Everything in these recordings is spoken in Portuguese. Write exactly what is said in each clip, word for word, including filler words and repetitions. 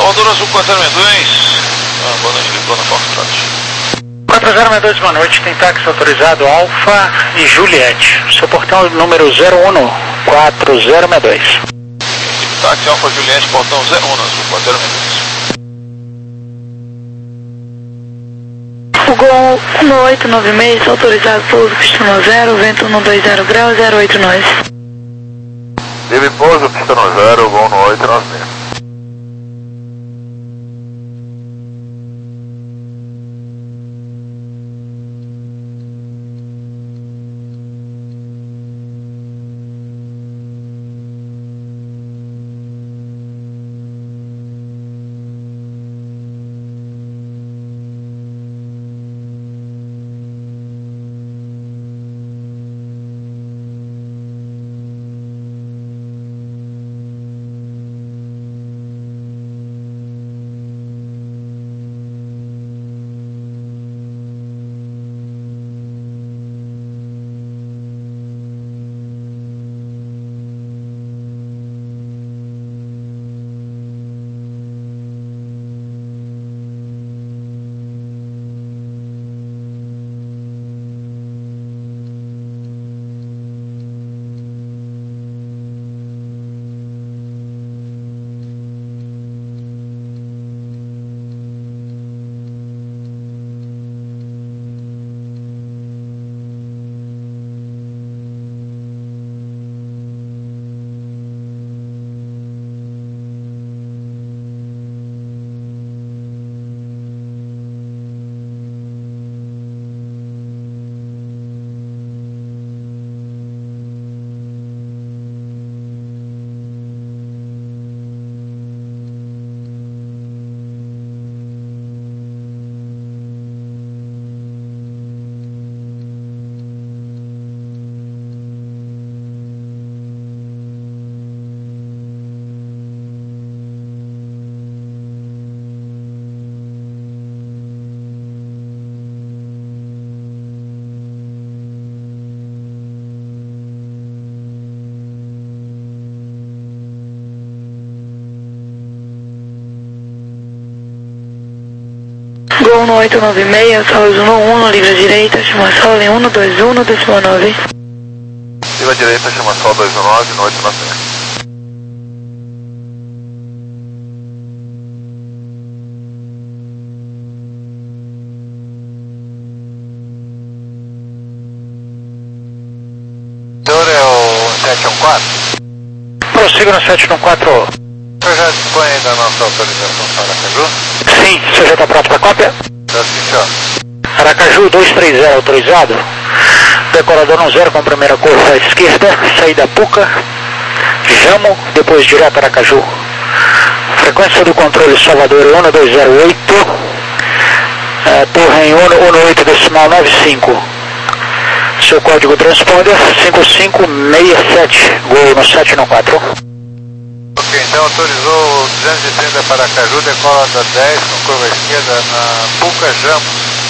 Salvador Azul quatro zero dois. Ah, boa noite, ligou na Foxtrot. quatro zero dois, boa noite, tem táxi autorizado Alfa e Juliette. Seu portão número zero um quatro zero dois. Táxi Alfa Juliette, portão zero um Azul quatro zero dois. Gol um oito nove seis, autorizado pouso, pistão zero, vento um dois zero grau, zero oito nove. Deve pouso, pistão zero, Gol um oito nove seis. Gol um oito nove seis, Saúde um um, livre direita, chama sol em um dois um, décimo nove. Livre direita, chama sol dois um nove, um oito nove seis. O senhor é o sete um quatro? Prossiga no sete um quatro. O senhor já dispõe da nossa autorização para Aracaju? Sim, o senhor já está pronto para cópia? Já sim, senhor. Aracaju dois três zero autorizado. Decorador um zero com primeira curva à esquerda, saída Puca, Jamo, depois direto Aracaju. Frequência do controle Salvador um dois zero oito, é, torre em um oito decimal nove cinco. Seu código transponder cinco cinco seis sete, gol no sete um quatro. Ok, então autorizou duzentos e trinta para Aracaju, decola da dez com curva esquerda na Puca Jamo.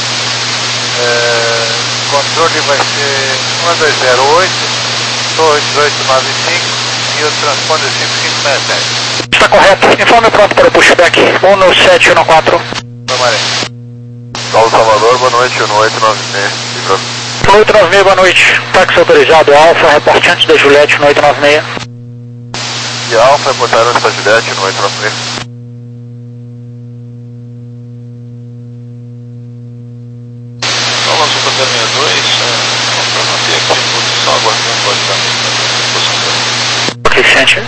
É, controle vai ser um dois zero oito, torre dezoito nove cinco e o transponder cinco cinco seis sete. Está correto, informe pronto para o pushback um no sete um quatro. Tomaré. Paulo Salvador, boa noite, um oito nove seis. oito nove seis, boa noite. Táxi autorizado Alfa, reporte antes da Juliette no oito nove seis. E Alfa, botaram essa Juliette no oito nove seis. Nova Azul quatro zero dois, para manter aqui a posição, aguardando logicamente a posição dela. Ok, Center.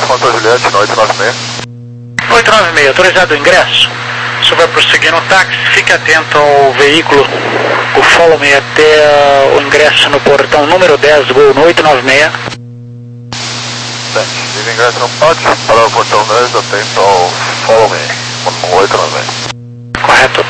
Foto Juliette, oito nove seis. oito nove seis, autorizado o ingresso. O senhor vai prosseguir no táxi, fique atento ao veículo, o Follow Me até uh, o ingresso no portão número dez, Gol no oito nove seis. sete, liga ingresso não pode, para o portão dez, atento ao Follow Me, no oito nove seis. Correto.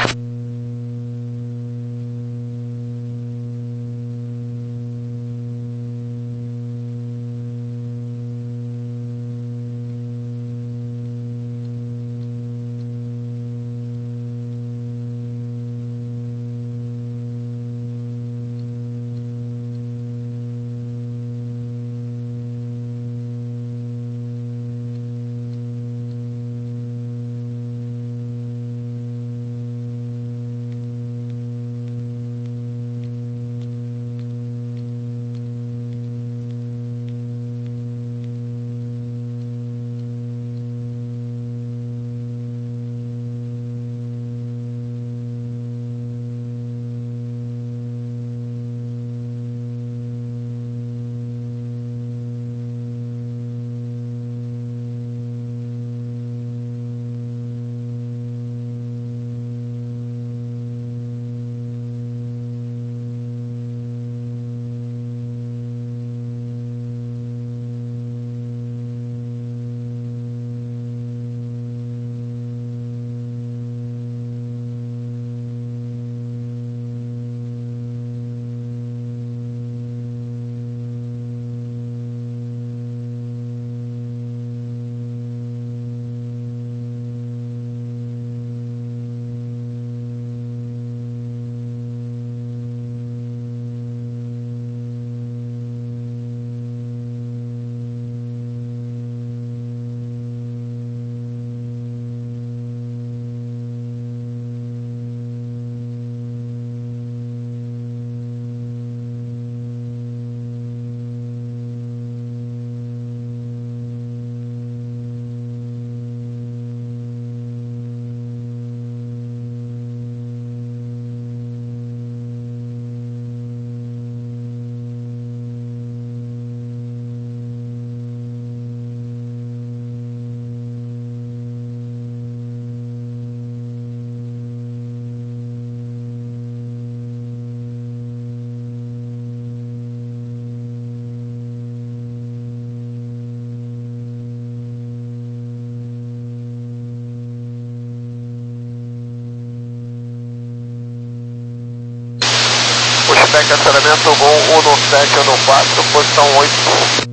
Pushback, aceleramento, Gol um sete um quatro, posição oito.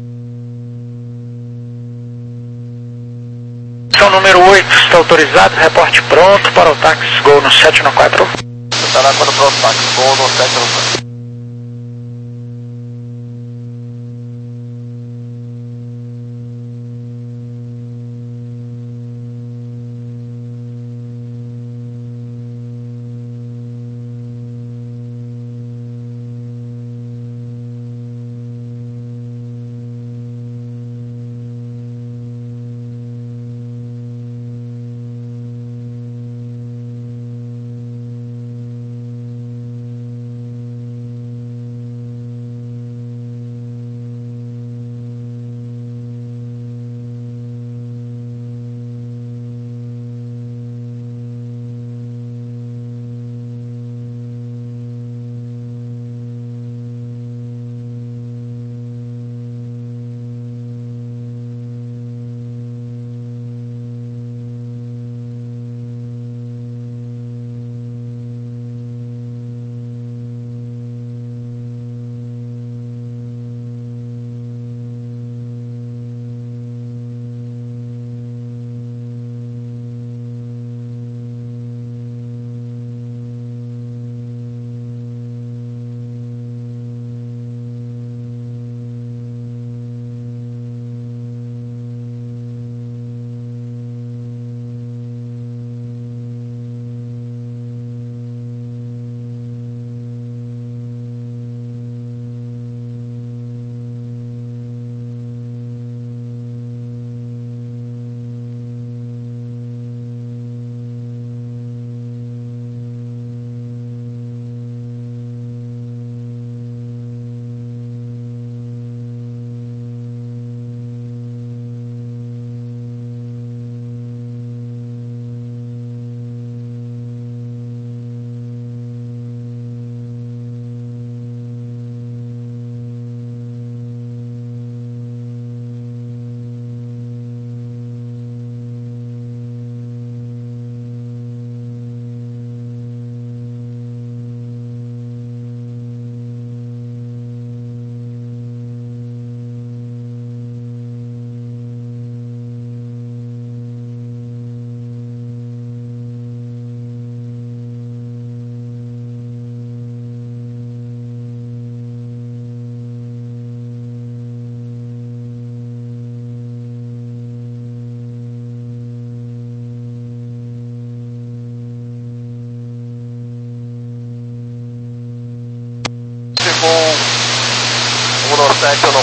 Posição número oito, está autorizado, reporte pronto para o táxi, Gol no sete um quatro. Está lá quando para o táxi, Gol no sete um quatro.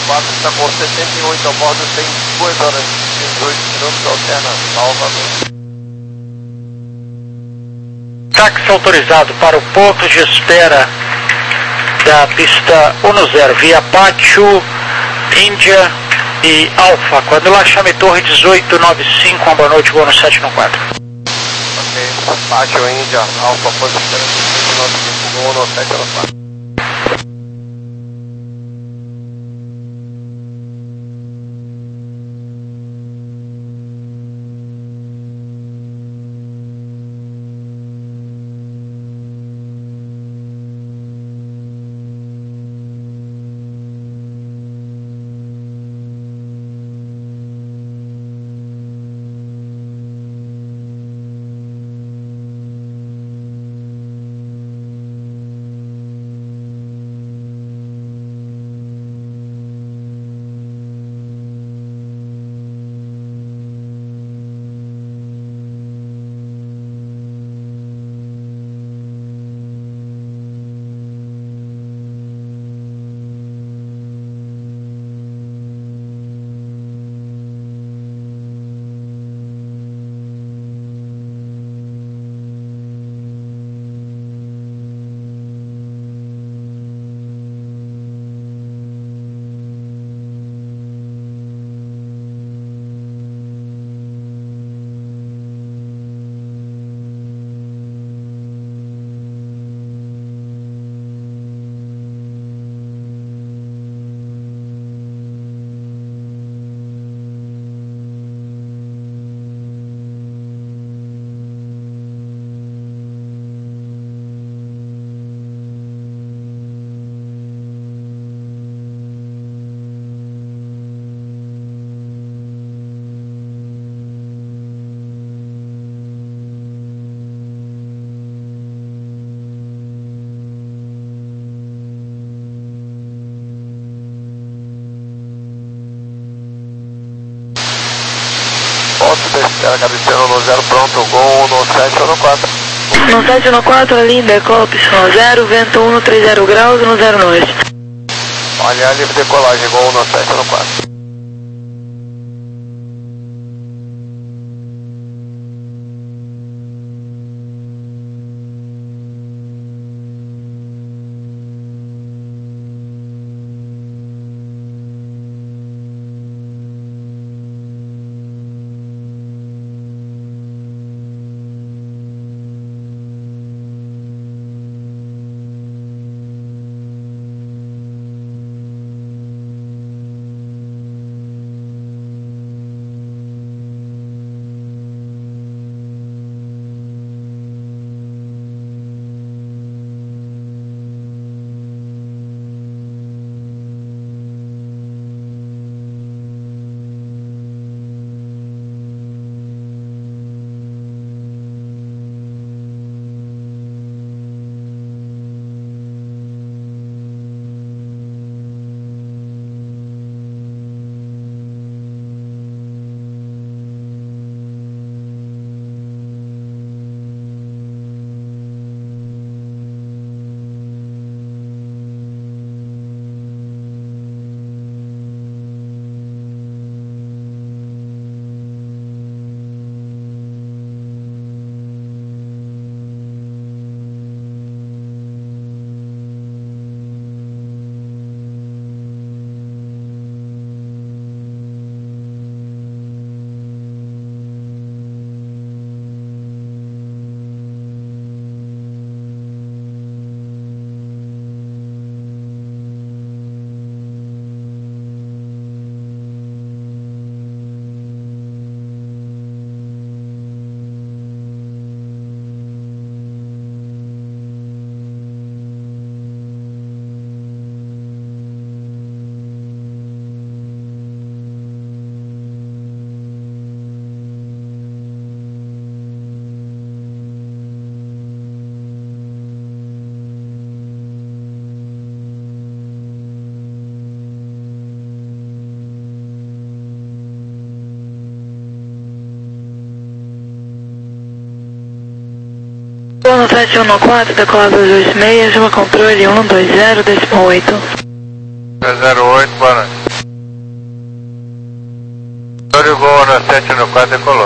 quatro está com setenta e oito a bordo, tem duas horas e dezoito minutos, alterna novamente. Táxi autorizado para o ponto de espera da pista um zero, via Pátio, Índia e Alfa. Quando lá, chame Torre dezoito noventa e cinco, uma boa noite, voo no sete no quatro. Ok, Pátio, Índia, Alfa, posição dezoito noventa e cinco, voo no sete no quatro. Espera, cabeceira no zero, pronto, gol no sete ou no quatro. No sete no quatro, ali, decola, opção zero, vento um no trinta graus, no zero norte. Olha, livre decolagem, gol no sete ou no quatro. No sete um quatro, decola dois dois seis, chama controle um dois zero, décimo oito. dois zero oito, boa noite. Gol no sete no quatro decolou.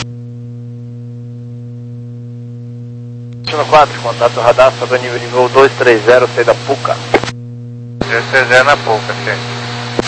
sete no quatro, contato radar sobre nível de voo dois três zero, saída Puca. dois três zero na Puca, sim.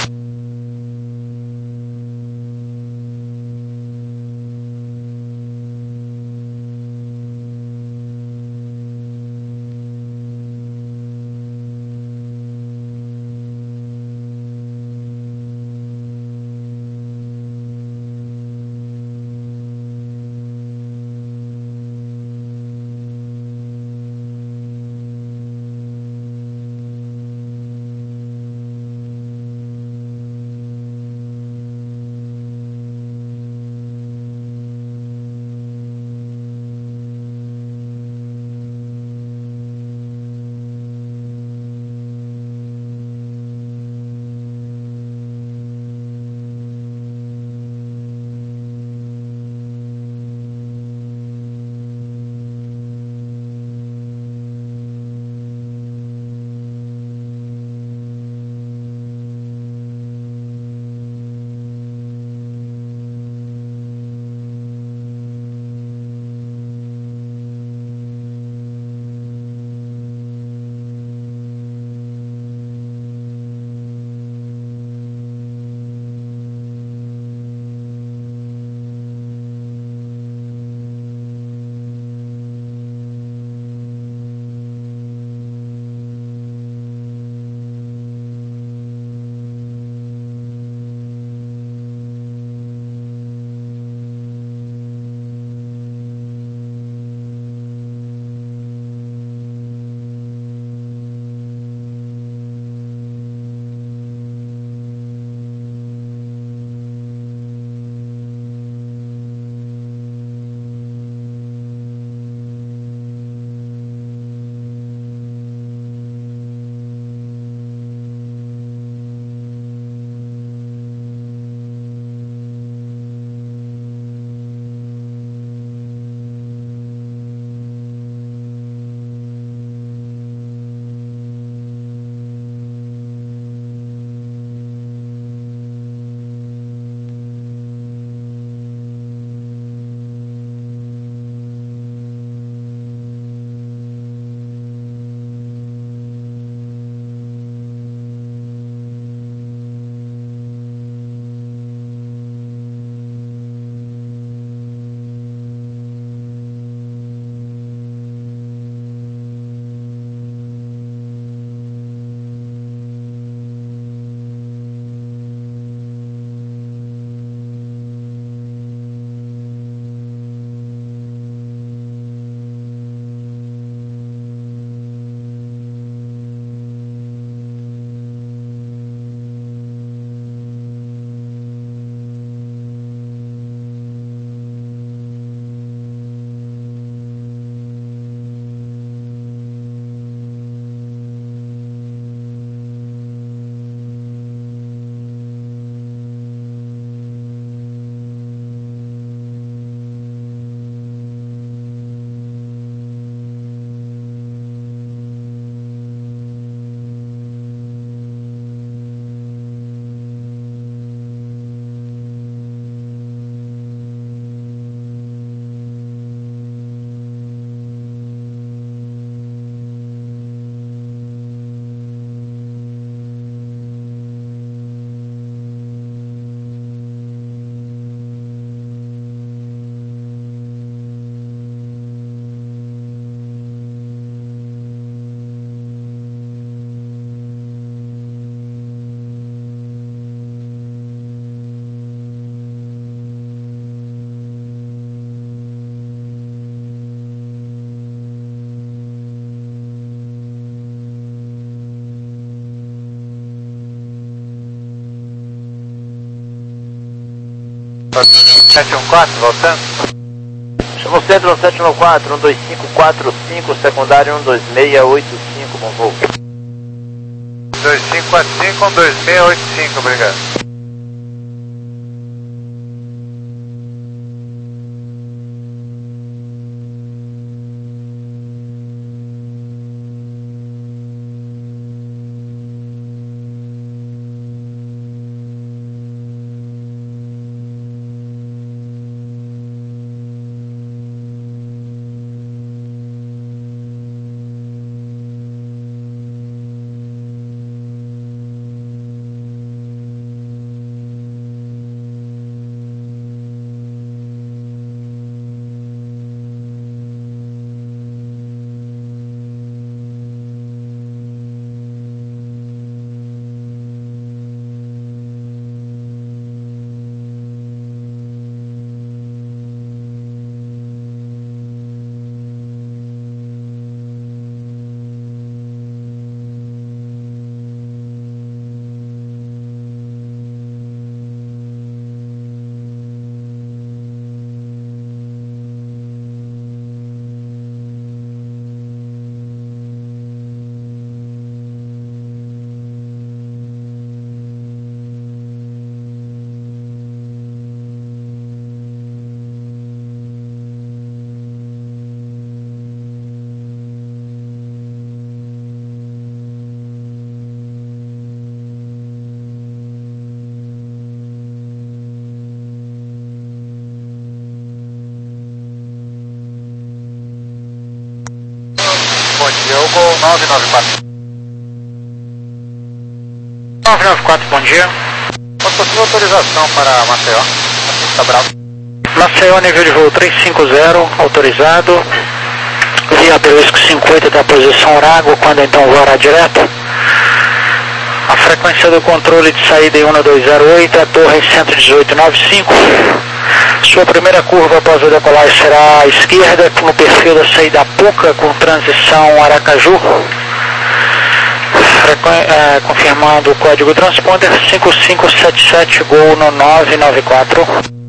sete um quatro, voltando. Chama o centro sete um quatro, um dois cinco quatro cinco, secundário um dois seis oito cinco, bom voo. dois cinco quatro cinco, um dois seis oito cinco, obrigado. dia, o Gol nove nove quatro. nove nove quatro, bom dia. Qual possível autorização para Maceió? Tá bravo. Maceió, nível de voo trezentos e cinquenta, autorizado. Via Asterisco cinquenta e oito da posição Arago, quando então voará direto. A frequência do controle de saída em um dois zero oito, a torre cento e dezoito nove cinco. Sua primeira curva após o decolagem será à esquerda, no perfil da saída Puca, com transição Aracaju. Frequ... É, confirmando o código transponder cinco cinco sete sete, Gol no nove nove quatro.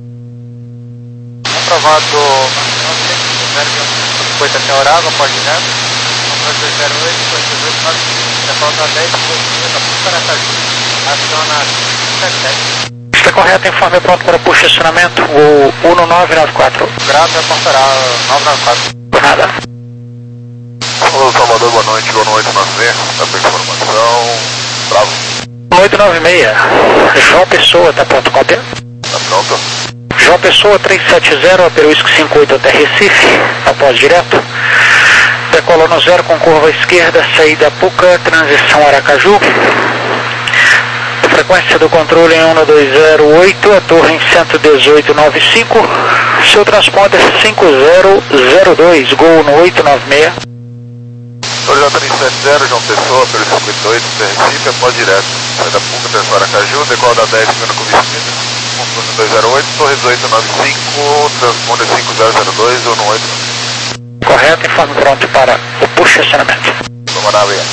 Aprovado cinquenta até Orago, após direto. dois zero oito, dois oito nove cinco. Decolagem dez, cinquenta, Puca, Aracaju. Aciona sete sete. Está correto, informe pronto para posicionamento, o um nove nove quatro. Grave a portará nove nove quatro. Por nada. Alô, Salvador, boa noite, boa noite, nove seis, tá com informação, bravo. oito nove seis, João Pessoa, tá pronto, cópia? Tá pronto? João Pessoa trezentos e setenta, Asterisco cinquenta e oito até Recife, após direto. Decola no zero com curva esquerda, saída Puca, transição Aracaju. Frequência do controle em um dois zero oito, a torre em cento e dezoito nove cinco. Seu transponder cinco zero zero dois, Gol no oito nove seis. Torre trezentos e setenta, João Pessoa, pelo cinquenta e oito, Recife, após direto. Saída Puca, transição Aracaju, decola da dez, primeiro com vestido. Controle dois zero oito, torre dezoito nove cinco, transponder cinco zero zero dois, ou no oito. Correto, informe pronto para o posicionamento. Vamos lá, obrigado.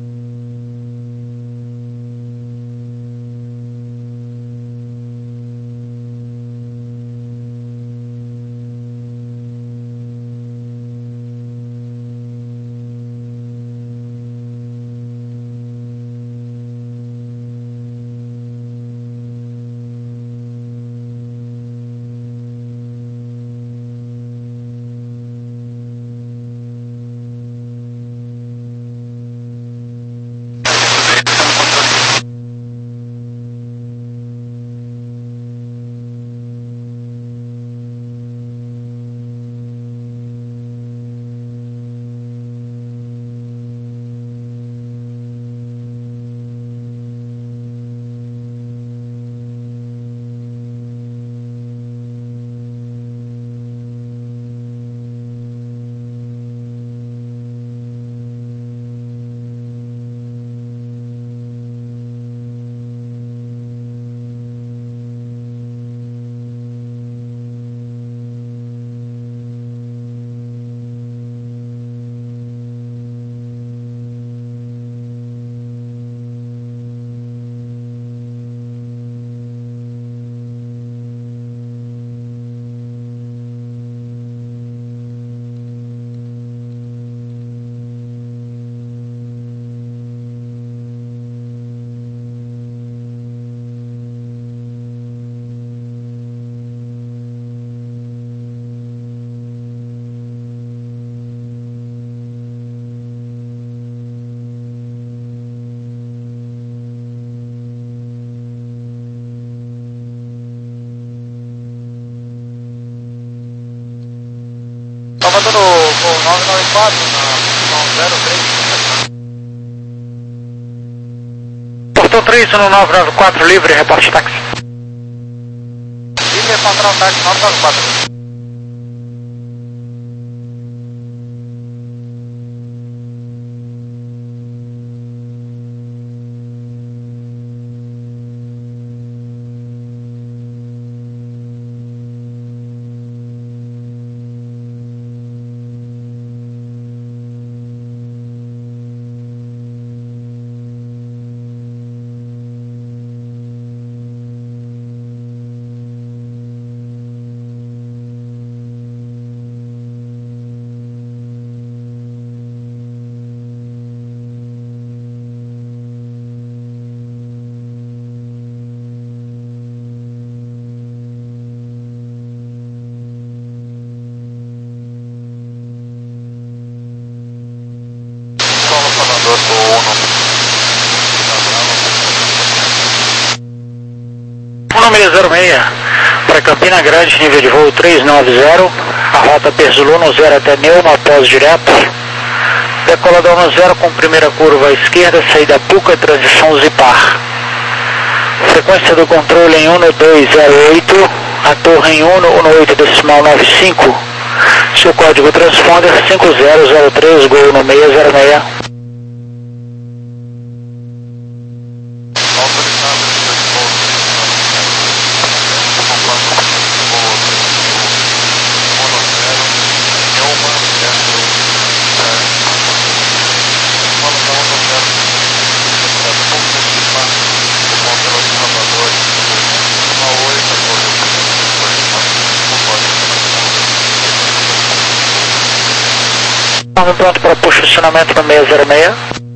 Salvador, o nove nove quatro, na zero três. Portão três no nove nove quatro, livre, reporte táxi. Livre, patrão táxi nove nove quatro. um seis zero seis, para Campina Grande, nível de voo trezentos e noventa, a rota Perzolano zero até Neuma, após direto. Decolador no zero com primeira curva à esquerda, saída Puca, transição Zipar. Frequência do controle em um dois zero oito, a torre em um oito decimal nove cinco. Seu código transponder cinco zero zero três, gol no seis zero seis. Estamos pronto para posicionamento no seis zero seis.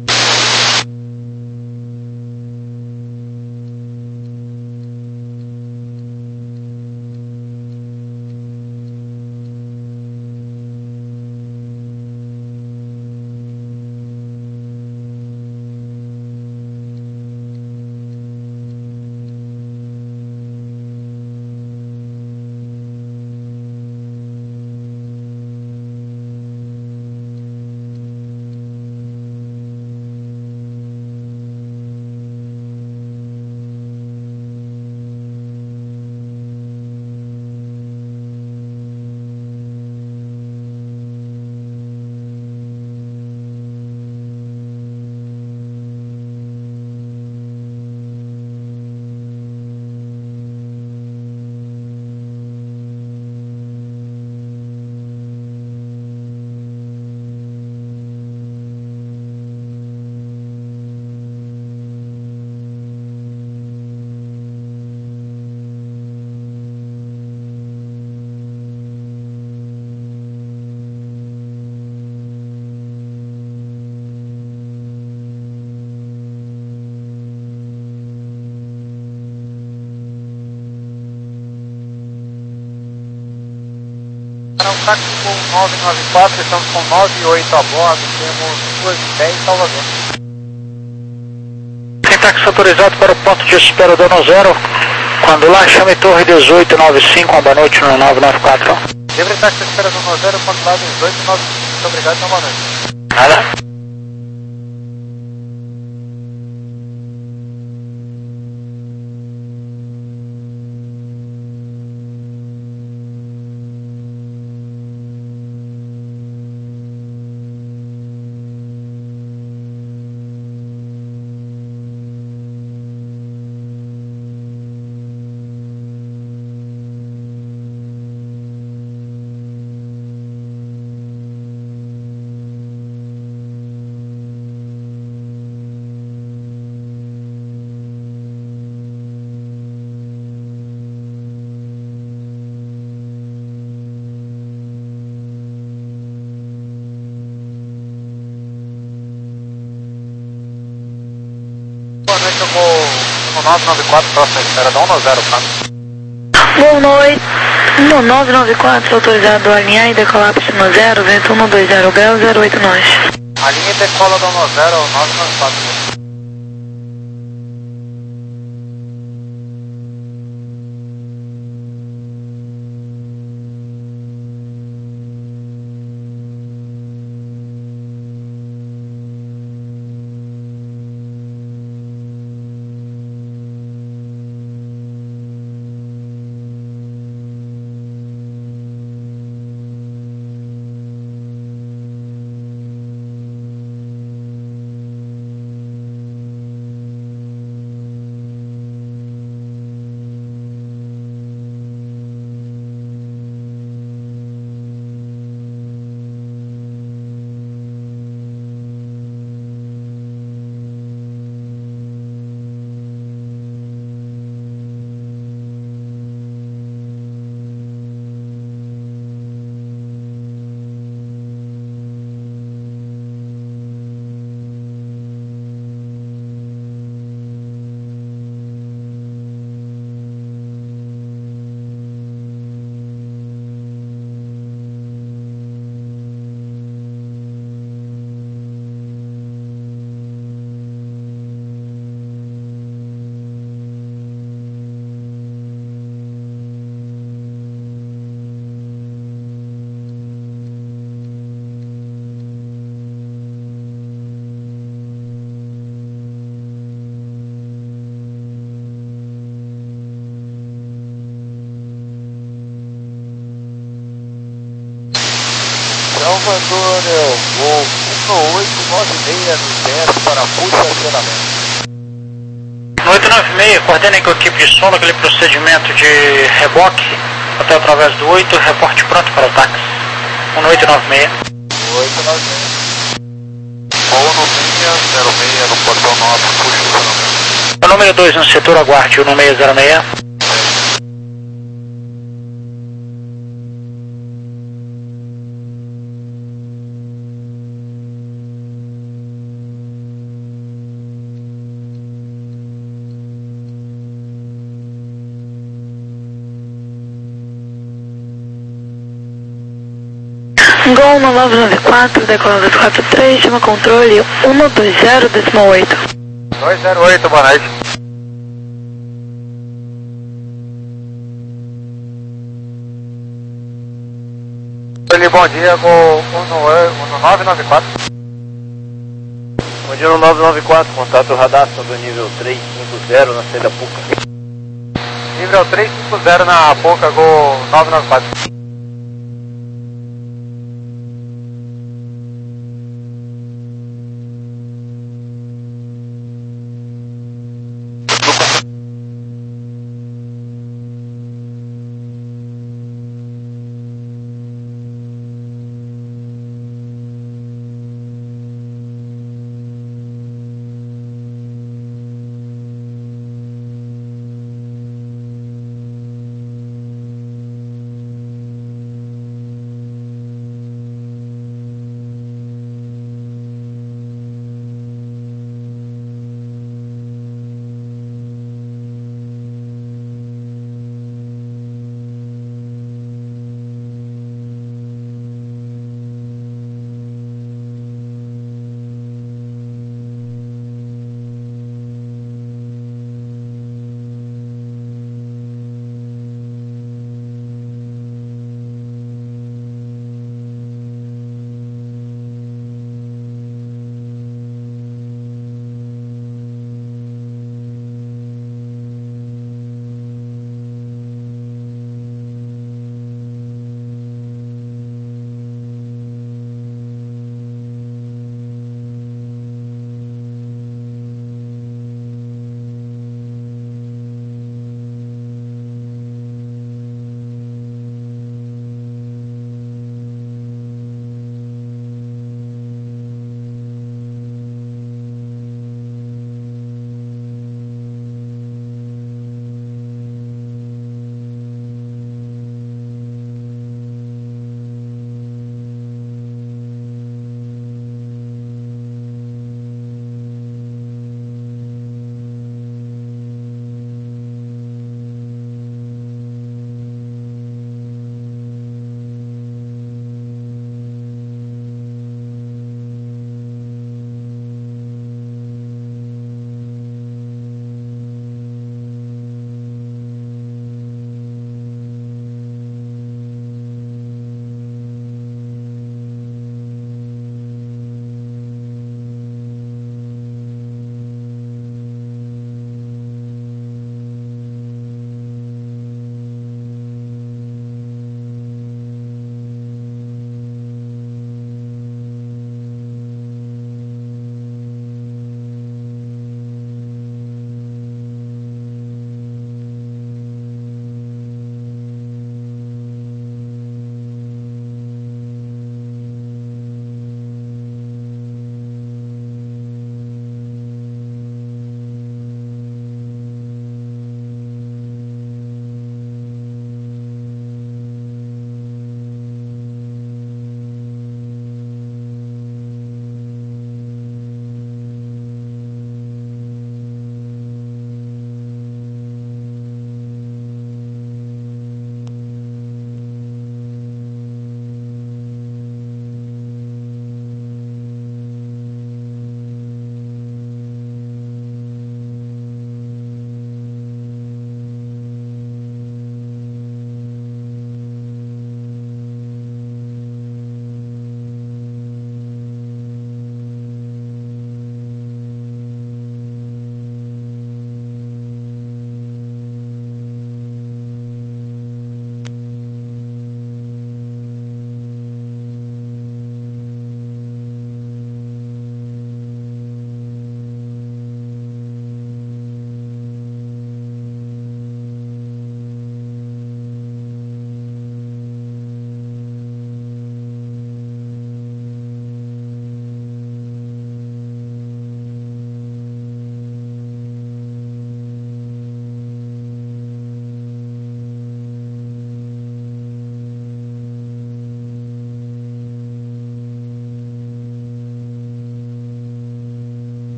Para um táxi com nove nove quatro, estamos com nove oito a bordo, temos duas e dez Salvador. Tem táxi autorizado para o ponto de espera do ano zero. Quando lá, chame torre dezoito nove cinco, uma boa noite no nove nove quatro. Livre táxi espera do ano zero, ponto lá dezoito nove cinco, muito obrigado, uma boa noite. Nada. Boa noite, eu vou no nove nove quatro, próxima espera da um no zero, tá? Boa noite. No nove nove quatro, autorizado a alinhar e decolar para cima zero, vento um dois zero grau, zero oito nós. A linha decola da um no zero, nove nove quatro. Salvador é o voo um oito nove seis do zero para Puxa acionamento. oito nove seis, coordene com a equipe de som aquele procedimento de reboque até através do oito, reporte pronto para o táxi. um oito nove seis. oito nove seis. Voo no seis zero seis no portão nove, puxa acionamento. O número dois no setor, aguarde o no seis zero seis. Gol no nove nove quatro, decolando dois quatro três, chama controle um dois zero, decimal oito. dois zero oito, boa noite. Ele, bom dia, vou no nove nove quatro. Bom dia no nove nove quatro, contato radar do nível três cinco zero na saída Puca. Nível três cinco zero na Puca, Gol nove nove quatro.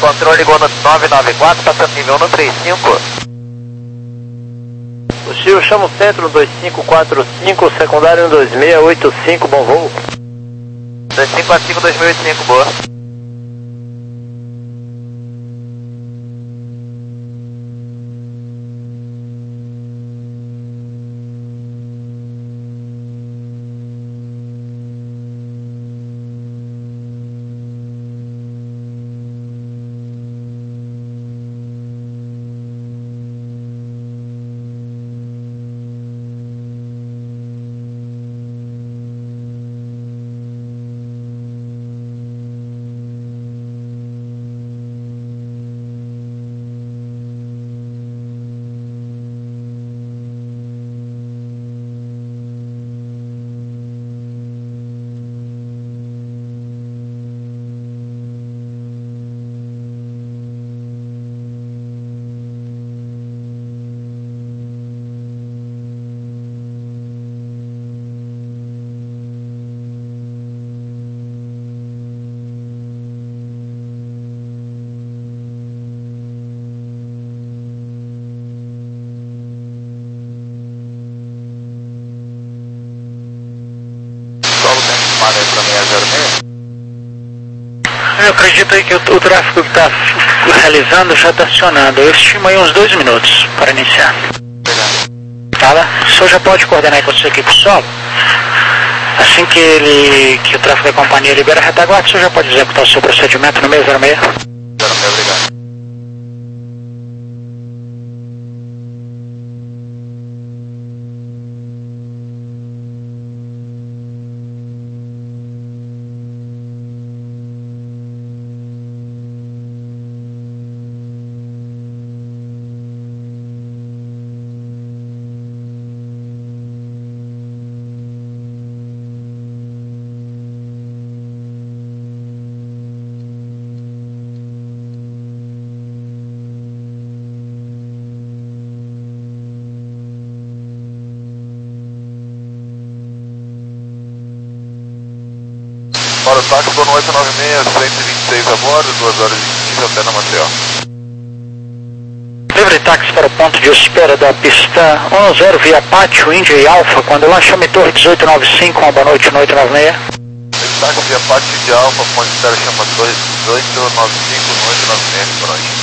controle ligou no nove nove quatro, passando nível no trinta e cinco. Positivo, chama o centro, dois cinco quatro cinco, secundário dois seis oito cinco, bom voo. dois cinco quatro cinco, dois seis oito cinco, boa. Eu acredito aí que o, o tráfego que está realizando já está acionando. Eu estimo aí uns dois minutos para iniciar. Fala, o senhor já pode coordenar com a sua equipe solo? Assim que, ele, que o tráfego da companhia libera a retaguarda, o senhor já pode executar o seu procedimento no seis zero seis? zero seis, obrigado. Para o táxi, dono oito nove seis, cento e vinte e seis a bordo, duas horas e quinze até na Maceió. Livre táxi para o ponto de espera da pista um zero via Pátio, Índia e Alfa, quando lanchame Torre dezoito noventa e cinco, uma boa noite no oito nove seis. Livre táxi via Pátio de Alfa, ponte de espera chama Torre dezoito noventa e cinco, no oito nove seis, boa noite.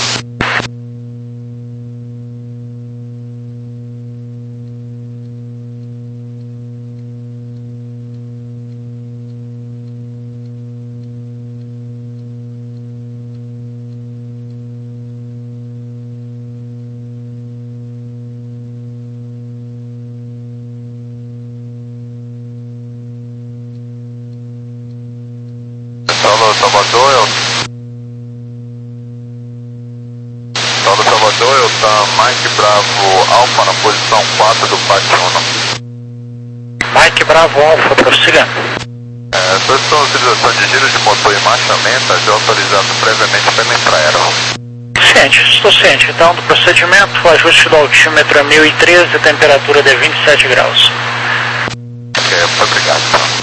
Saulo Salvador, Saulo Salvador, eu tá Mike Bravo Alfa na posição quatro do Pátio um. Mike Bravo Alfa, prossiga. É, solicitando a utilização de giro de motor e marcha lenta, já autorizado previamente pela Infraero. Ciente, estou ciente. Então, do procedimento, o ajuste do altímetro é mil e treze, temperatura de vinte e sete graus. Ok, obrigado.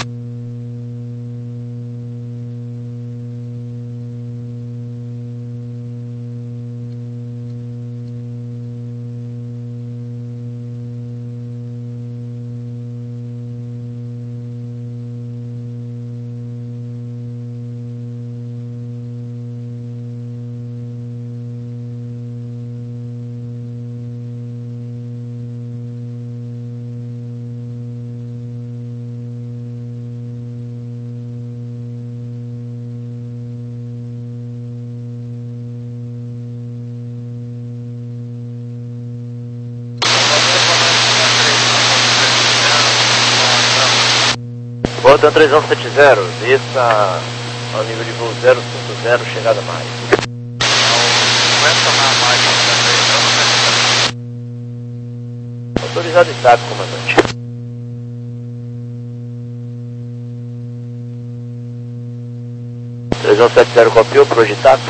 Volta três um sete zero, desça ao nível de voo zero cinco zero, chegada mais. Autorizado está, comandante. três um sete zero copiou, projetato.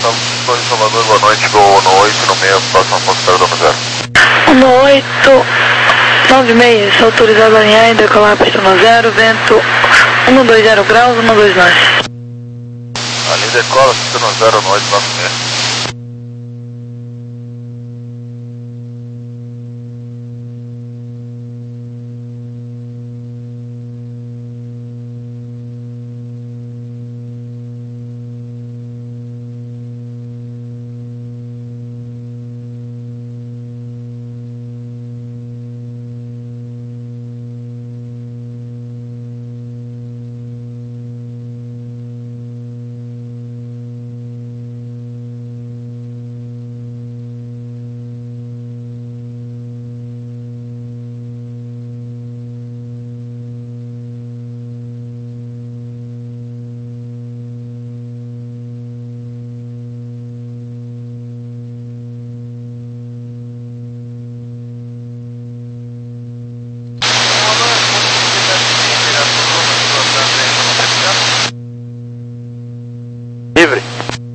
Torre Salvador, boa noite, Gol no oito, no meio, próximo ponto zero dois zero. No oito, nove seis, está autorizado a alinhar e decolar pista no zero, vento um dois zero graus, um dois nove. Ali decola, pista no zero, no oito, nove seis. Livre.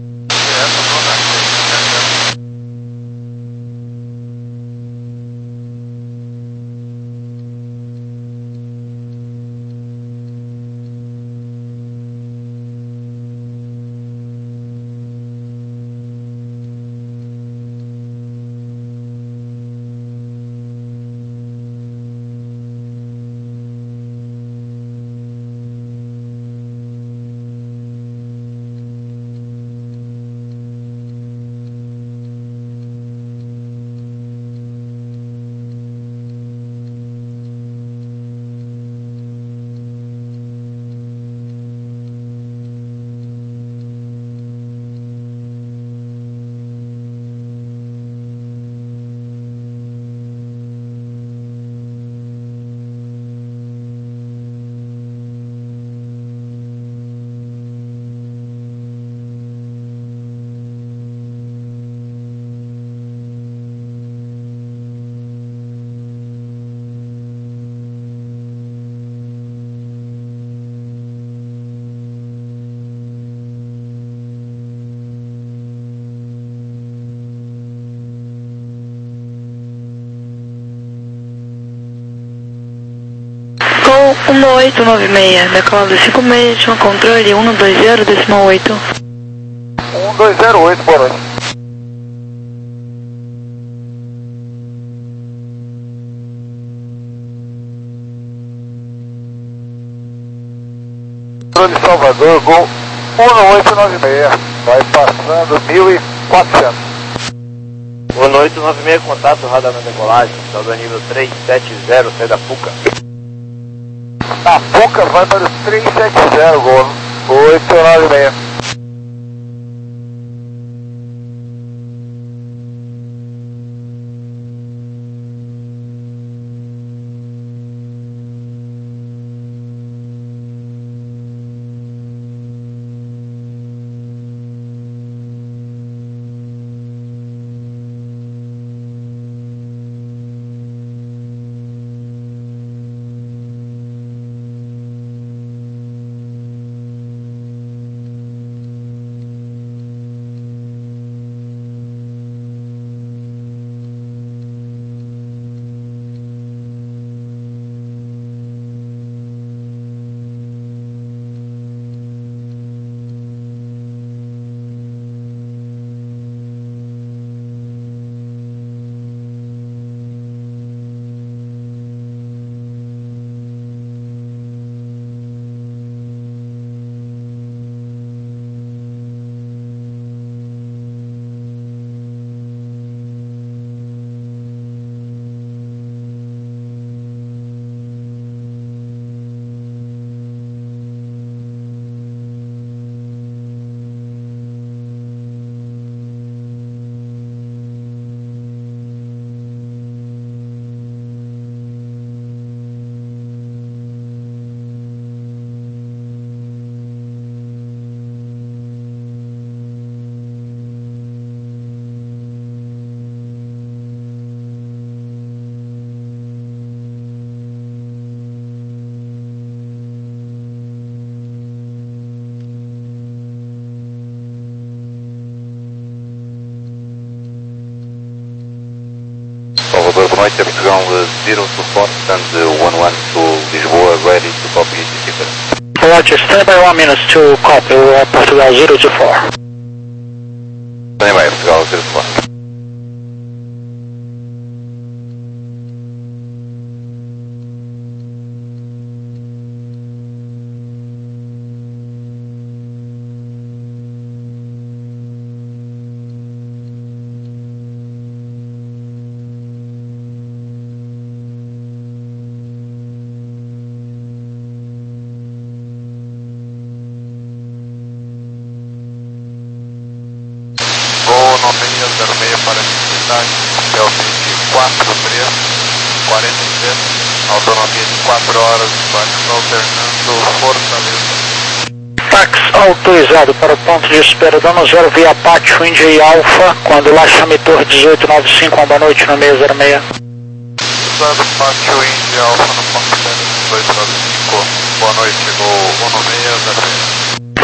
um oito nove seis, decolado cinco seis, no controle um dois zero, decimal oito. um dois zero oito, boa noite. Controle Salvador, Gol um oito nove seis, vai passando mil e quatrocentos. Boa noite, nove seis, contato, radar na decolagem, saldo nível três sete zero, sai da Puca. A Puca vai para o três sete zero, Gol oito nove seis. boa noite, é Portugal zero to four, stand one one to Lisboa, ready to copy Decipher. Roger, stand by one minute to copy, uh, Portugal zero to four. Stand by, Portugal zero to four. zero seis para a cidade, Delfim quatro três, quarenta e sete, autonomia de quatro horas, Baixo alternando Fortaleza. Táxi autorizado para o ponto de espera Dano Zero via Apache India e Alpha, quando lá chame Torre dezoito noventa e cinco, uma boa noite no seis zero seis. Usado Apache India Alpha no ponto de espera dezoito noventa e cinco, boa noite no um seis zero seis.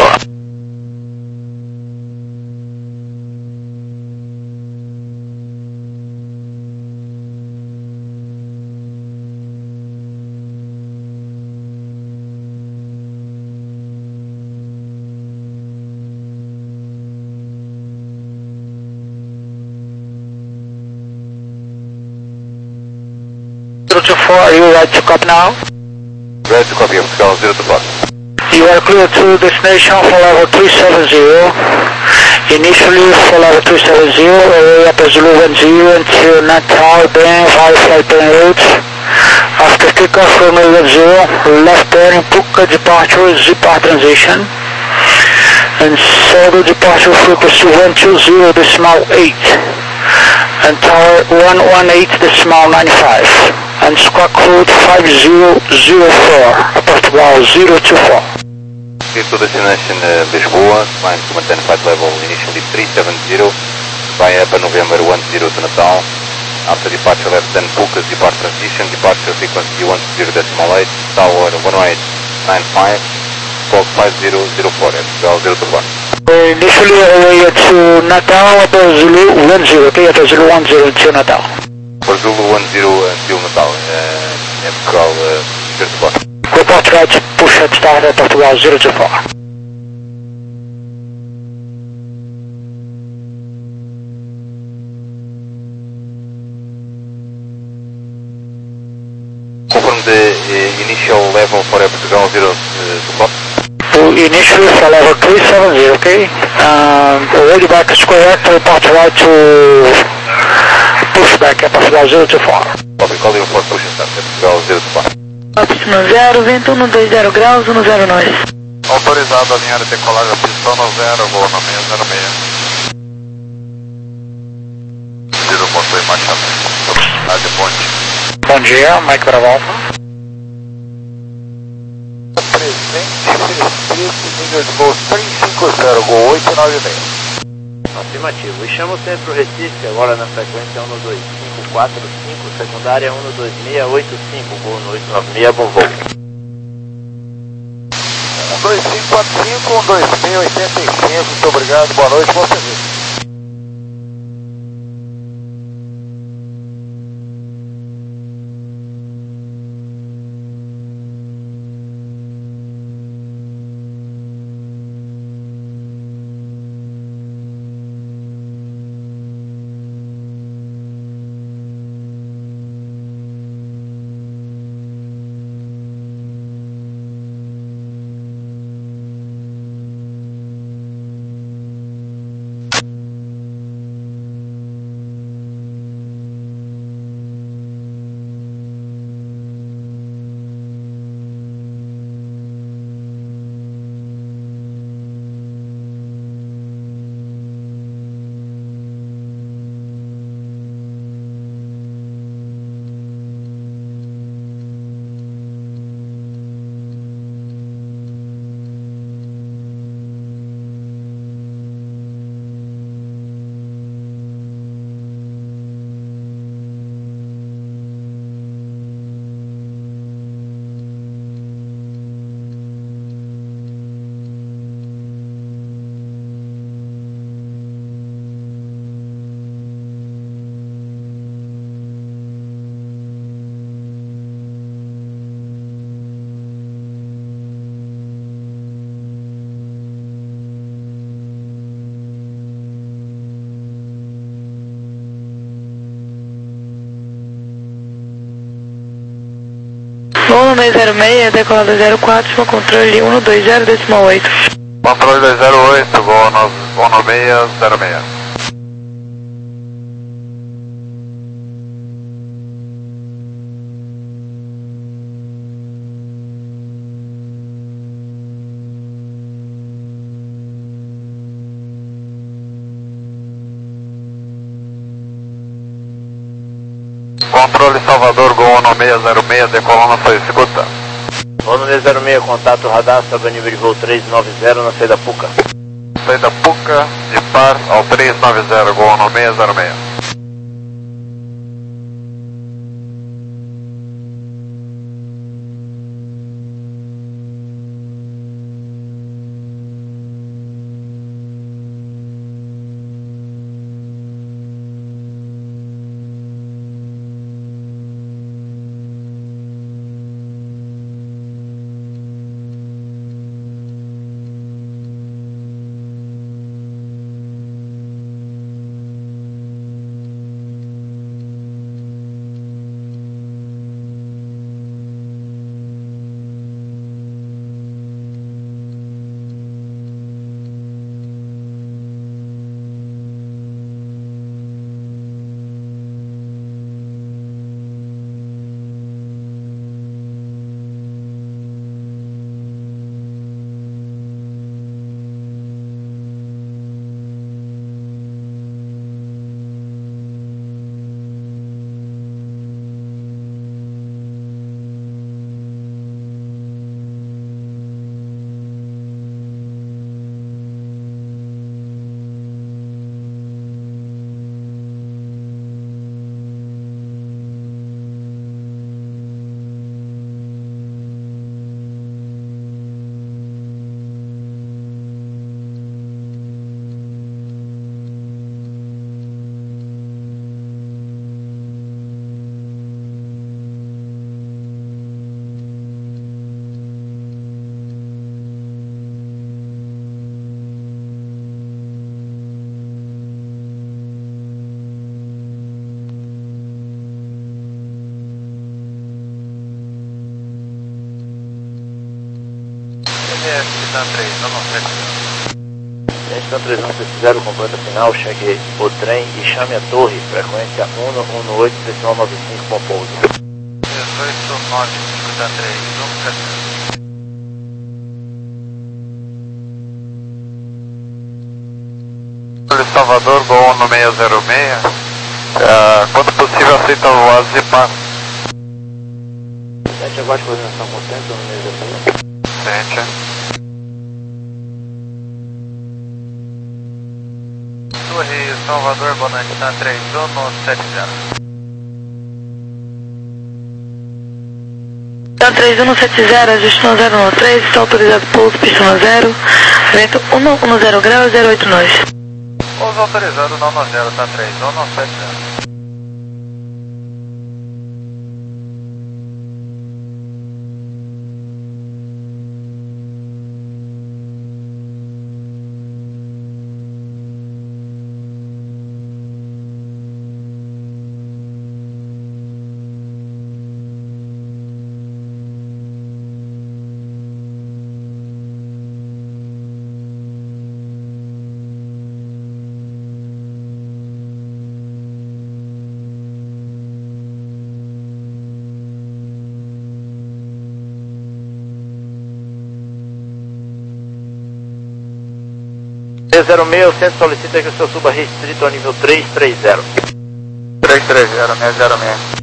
zero two four, are you ready to copy now? Ready to copy, Portugal zero to four. You are clear to destination for level three seven zero. Initially for level three seven zero, away up Zulu one zero until Natal, then via flight ten routes. After takeoff from one zero, left bearing Puka departure, Zipar transition. And Solo departure frequency one two zero decimal eight. And tower one one eight decimal ninety-five. And squawk code five zero zero four, Portugal zero two four. Clear to destination uh, Lisboa, climb to maintain flight level initially three seven zero, via Upper November one zero to Natal. After departure left ten Pukas, depart transition, departure frequency one zero decimal eight, tower one one eight nine five, squawk five zero zero four, Portugal zero two four. Initially away to Natal, Upper Zulu one zero, okay, Upper Zulu one zero until Natal. For Zulu one zero until Natal, uh, é Portugal uh, zero two four. Report right, push at start at Portugal zero two four. Confirm the uh, initial level for Portugal zero two four. Initially for level three seven zero, okay? Um, already back is correct, report right to push back at Portugal zero two four. Copy, call you for push start at Portugal zero two four. Optima zero, vento um dois zero graus, um zero nove. Autorizado a linha de decolagem, pistão no zero, voo no seis zero seis. Zero motor e marcha lenta, de ponte. Bom dia, Mike Bravo Alpha. Presente, nível de voo três cinco zero, voo oito nove seis. Afirmativo. E chama o centro Recife, agora na frequência um dois cinco quatro cinco, secundária um dois seis oito cinco, voo no oito nove seis, bom voo. um dois cinco quatro cinco, um dois seis oitenta e cinco, muito obrigado, boa noite, bom serviço. um dois zero seis, decolada zero quatro, controle um dois zero decimal oito. Controle dois zero oito, Gol nove seis zero seis. Controle Salvador, Gol nove seis zero seis, decolando sua escuta. Gol nove seis zero seis, contato radar, sob nível de voo três nove zero na saída Puca. Saída Puca, de par ao três nove zero, Gol nove seis zero seis. Titan três, não, não, sete zero. Titan três um sete zero, completa final, cheque o trem e chame a torre, frequência um um oito, decimal nove cinco, com pouso. dezoito nove cinco Titan três, um sete zero. Salvador, Gol nove seis zero seis, uh, quando possível aceita voadas de par. sete abaixo, coordenação contente, no meio da sete. Torre Salvador, boa noite, Titan três um sete zero. Titan três um sete zero, ajuste no zero um três, está autorizado pouso, pista no zero, vento um zero graus, zero oito nove. Pouso autorizado, não no zero, Titan três um sete zero. três zero seis, o centro solicita que o senhor suba restrito ao nível três três zero. três três zero, seis zero seis.